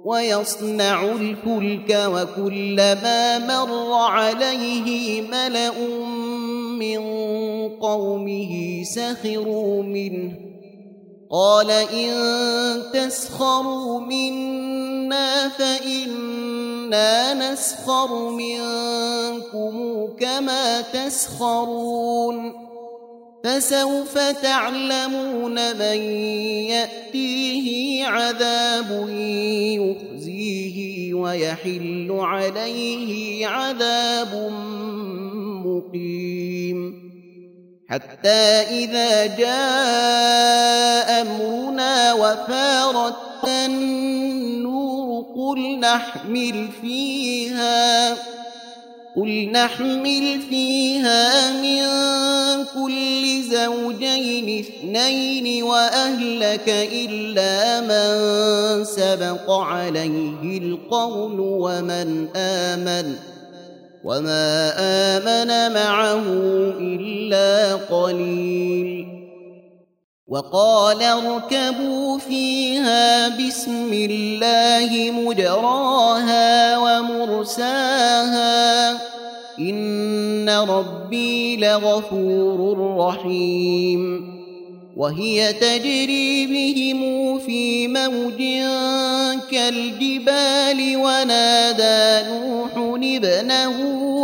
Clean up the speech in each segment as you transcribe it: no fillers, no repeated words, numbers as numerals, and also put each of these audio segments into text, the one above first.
ويصنع الفلك وكلما مر عليه ملأ من قومه سخروا منه قال إن تسخروا منا فإنا نسخر منكم كما تسخرون فسوف تعلمون من يأتيه عذاب يخزيه ويحل عليه عذاب مقيم حتى إذا جاء أمرنا وفارت النور قل نحمل فيها من كل زوجين اثنين وأهلك إلا من سبق عليه القول ومن آمن وما آمن معه إلا قليل وقال اركبوا فيها بسم الله مجراها ومرساها إن ربي لغفور رحيم وهي تجري بهم في موج كالجبال ونادى نوح ابنه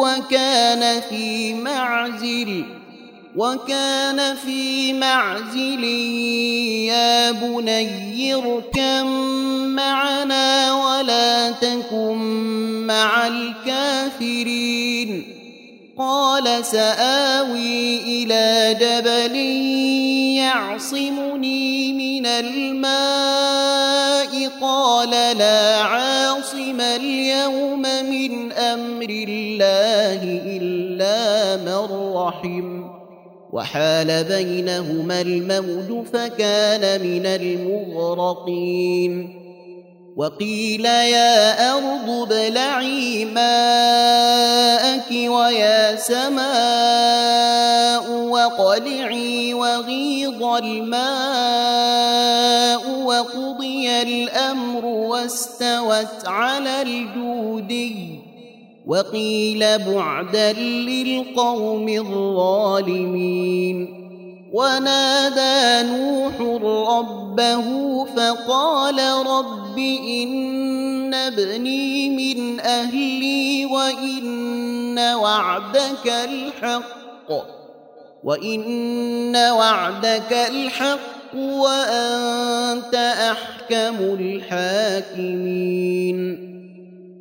وكان في معزل يا بني اركب معنا ولا تكن مع الكافرين قال سآوي إلى جبل يعصمني من الماء قال لا عاصم اليوم من أمر الله إلا من رحم وحال بينهما الموج فكان من المغرقين وقيل يا أرض ابلعي ماءك ويا سماء وقلعي وغيض الماء وقضي الأمر واستوت على الجودي وقيل بعدا للقوم الظالمين ونادى نوح ربه فقال رب إن ابني من أهلي وإن وعدك الحق وأنت أحكم الحاكمين